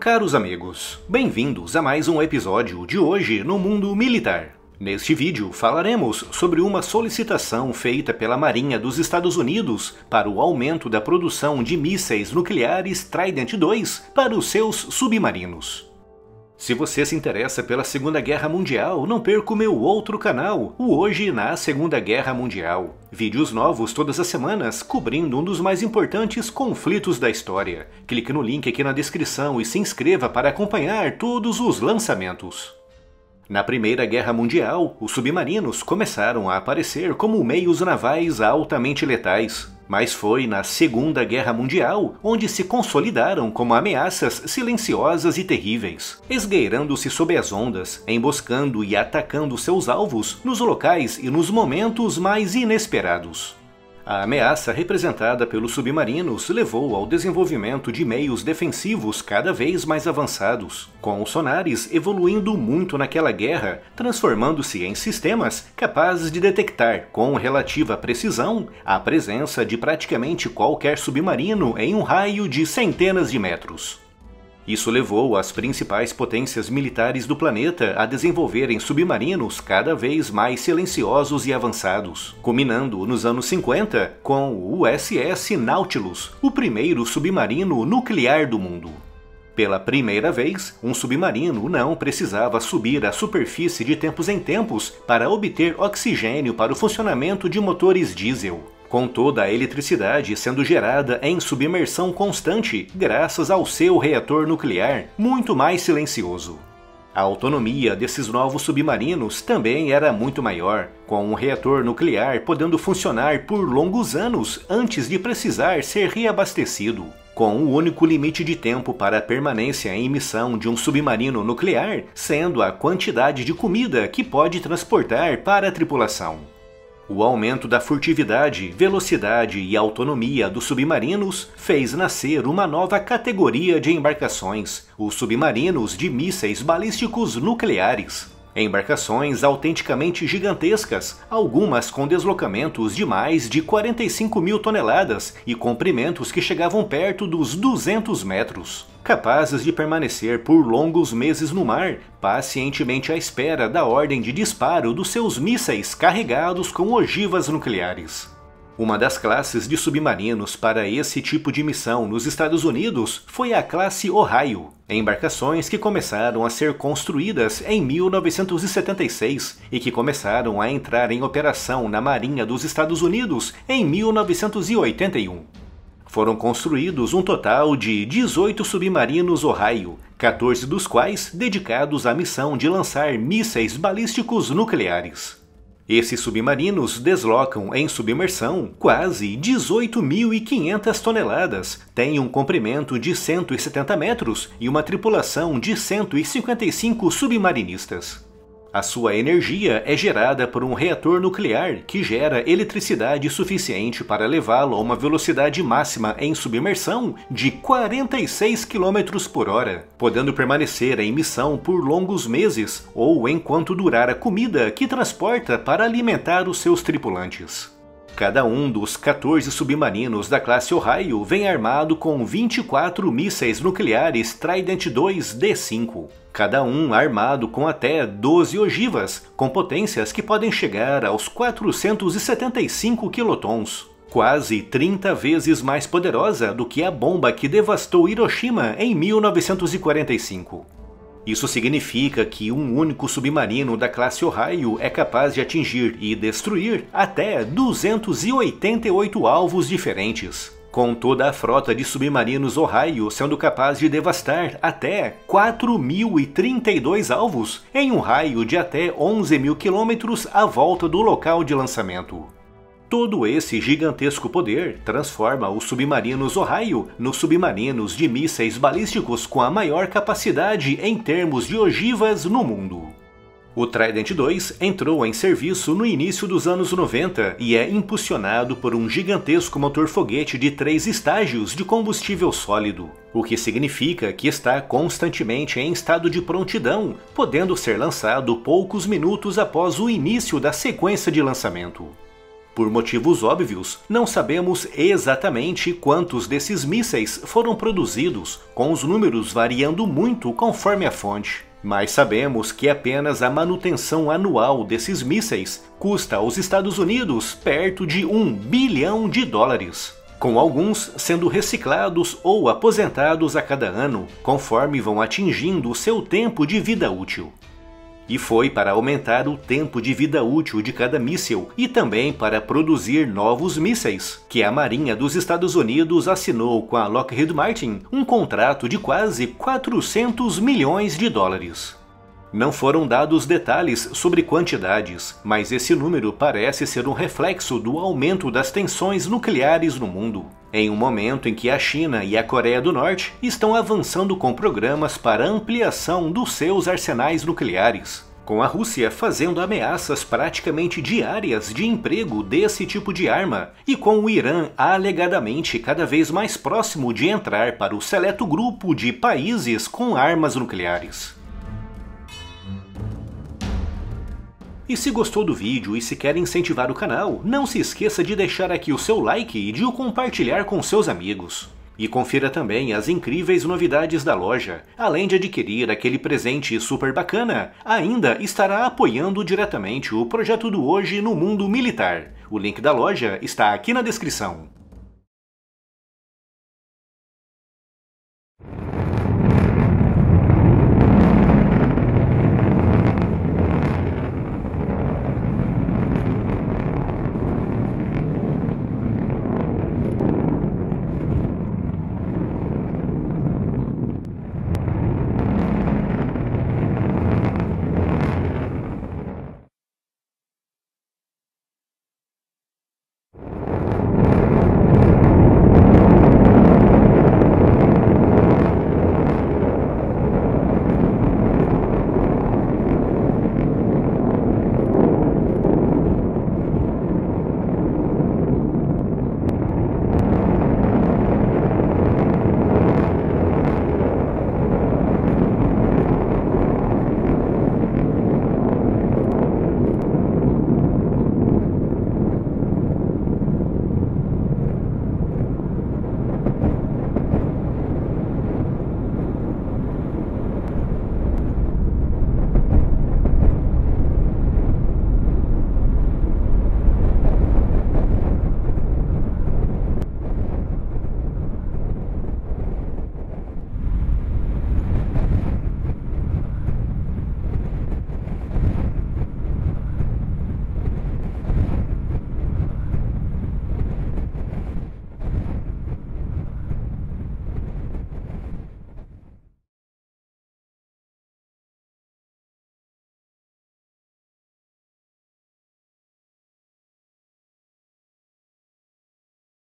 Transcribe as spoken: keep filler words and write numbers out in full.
Caros amigos, bem-vindos a mais um episódio de Hoje no Mundo Militar. Neste vídeo falaremos sobre uma solicitação feita pela Marinha dos Estados Unidos para o aumento da produção de mísseis nucleares Trident dois para os seus submarinos. Se você se interessa pela Segunda Guerra Mundial, não perca o meu outro canal, o Hoje na Segunda Guerra Mundial. Vídeos novos todas as semanas, cobrindo um dos mais importantes conflitos da história. Clique no link aqui na descrição e se inscreva para acompanhar todos os lançamentos. Na Primeira Guerra Mundial, os submarinos começaram a aparecer como meios navais altamente letais. Mas foi na Segunda Guerra Mundial onde se consolidaram como ameaças silenciosas e terríveis, esgueirando-se sob as ondas, emboscando e atacando seus alvos nos locais e nos momentos mais inesperados. A ameaça representada pelos submarinos levou ao desenvolvimento de meios defensivos cada vez mais avançados, com os sonares evoluindo muito naquela guerra, transformando-se em sistemas capazes de detectar com relativa precisão a presença de praticamente qualquer submarino em um raio de centenas de metros. Isso levou as principais potências militares do planeta a desenvolverem submarinos cada vez mais silenciosos e avançados, culminando nos anos cinquenta com o U S S Nautilus, o primeiro submarino nuclear do mundo. Pela primeira vez, um submarino não precisava subir à superfície de tempos em tempos para obter oxigênio para o funcionamento de motores diesel, com toda a eletricidade sendo gerada em submersão constante graças ao seu reator nuclear, muito mais silencioso. A autonomia desses novos submarinos também era muito maior, com um reator nuclear podendo funcionar por longos anos antes de precisar ser reabastecido, com um único limite de tempo para a permanência em missão de um submarino nuclear, sendo a quantidade de comida que pode transportar para a tripulação. O aumento da furtividade, velocidade e autonomia dos submarinos fez nascer uma nova categoria de embarcações, os submarinos de mísseis balísticos nucleares. Embarcações autenticamente gigantescas, algumas com deslocamentos de mais de quarenta e cinco mil toneladas e comprimentos que chegavam perto dos duzentos metros. Capazes de permanecer por longos meses no mar, pacientemente à espera da ordem de disparo dos seus mísseis carregados com ogivas nucleares. Uma das classes de submarinos para esse tipo de missão nos Estados Unidos foi a classe Ohio, embarcações que começaram a ser construídas em mil novecentos e setenta e seis e que começaram a entrar em operação na Marinha dos Estados Unidos em mil novecentos e oitenta e um. Foram construídos um total de dezoito submarinos Ohio, quatorze dos quais dedicados à missão de lançar mísseis balísticos nucleares. Esses submarinos deslocam em submersão quase dezoito mil e quinhentas toneladas, têm um comprimento de cento e setenta metros e uma tripulação de cento e cinquenta e cinco submarinistas. A sua energia é gerada por um reator nuclear que gera eletricidade suficiente para levá-lo a uma velocidade máxima em submersão de quarenta e seis quilômetros por hora, podendo permanecer em missão por longos meses ou enquanto durar a comida que transporta para alimentar os seus tripulantes. Cada um dos quatorze submarinos da classe Ohio vem armado com vinte e quatro mísseis nucleares Trident dois D cinco, cada um armado com até doze ogivas, com potências que podem chegar aos quatrocentos e setenta e cinco quilotons, quase trinta vezes mais poderosa do que a bomba que devastou Hiroshima em mil novecentos e quarenta e cinco. Isso significa que um único submarino da classe Ohio é capaz de atingir e destruir até duzentos e oitenta e oito alvos diferentes, com toda a frota de submarinos Ohio sendo capaz de devastar até quatro mil e trinta e dois alvos em um raio de até onze mil quilômetros à volta do local de lançamento. Todo esse gigantesco poder transforma os submarinos Ohio nos submarinos de mísseis balísticos com a maior capacidade em termos de ogivas no mundo. O Trident dois entrou em serviço no início dos anos noventa e é impulsionado por um gigantesco motor-foguete de três estágios de combustível sólido, o que significa que está constantemente em estado de prontidão, podendo ser lançado poucos minutos após o início da sequência de lançamento. Por motivos óbvios, não sabemos exatamente quantos desses mísseis foram produzidos, com os números variando muito conforme a fonte. Mas sabemos que apenas a manutenção anual desses mísseis custa aos Estados Unidos perto de um bilhão de dólares, com alguns sendo reciclados ou aposentados a cada ano, conforme vão atingindo seu tempo de vida útil. E foi para aumentar o tempo de vida útil de cada míssil e também para produzir novos mísseis que a Marinha dos Estados Unidos assinou com a Lockheed Martin um contrato de quase quatrocentos milhões de dólares. Não foram dados detalhes sobre quantidades, mas esse número parece ser um reflexo do aumento das tensões nucleares no mundo, em um momento em que a China e a Coreia do Norte estão avançando com programas para ampliação dos seus arsenais nucleares, com a Rússia fazendo ameaças praticamente diárias de emprego desse tipo de arma, e com o Irã alegadamente cada vez mais próximo de entrar para o seleto grupo de países com armas nucleares. E se gostou do vídeo e se quer incentivar o canal, não se esqueça de deixar aqui o seu like e de o compartilhar com seus amigos. E confira também as incríveis novidades da loja. Além de adquirir aquele presente super bacana, ainda estará apoiando diretamente o projeto do Hoje no Mundo Militar. O link da loja está aqui na descrição.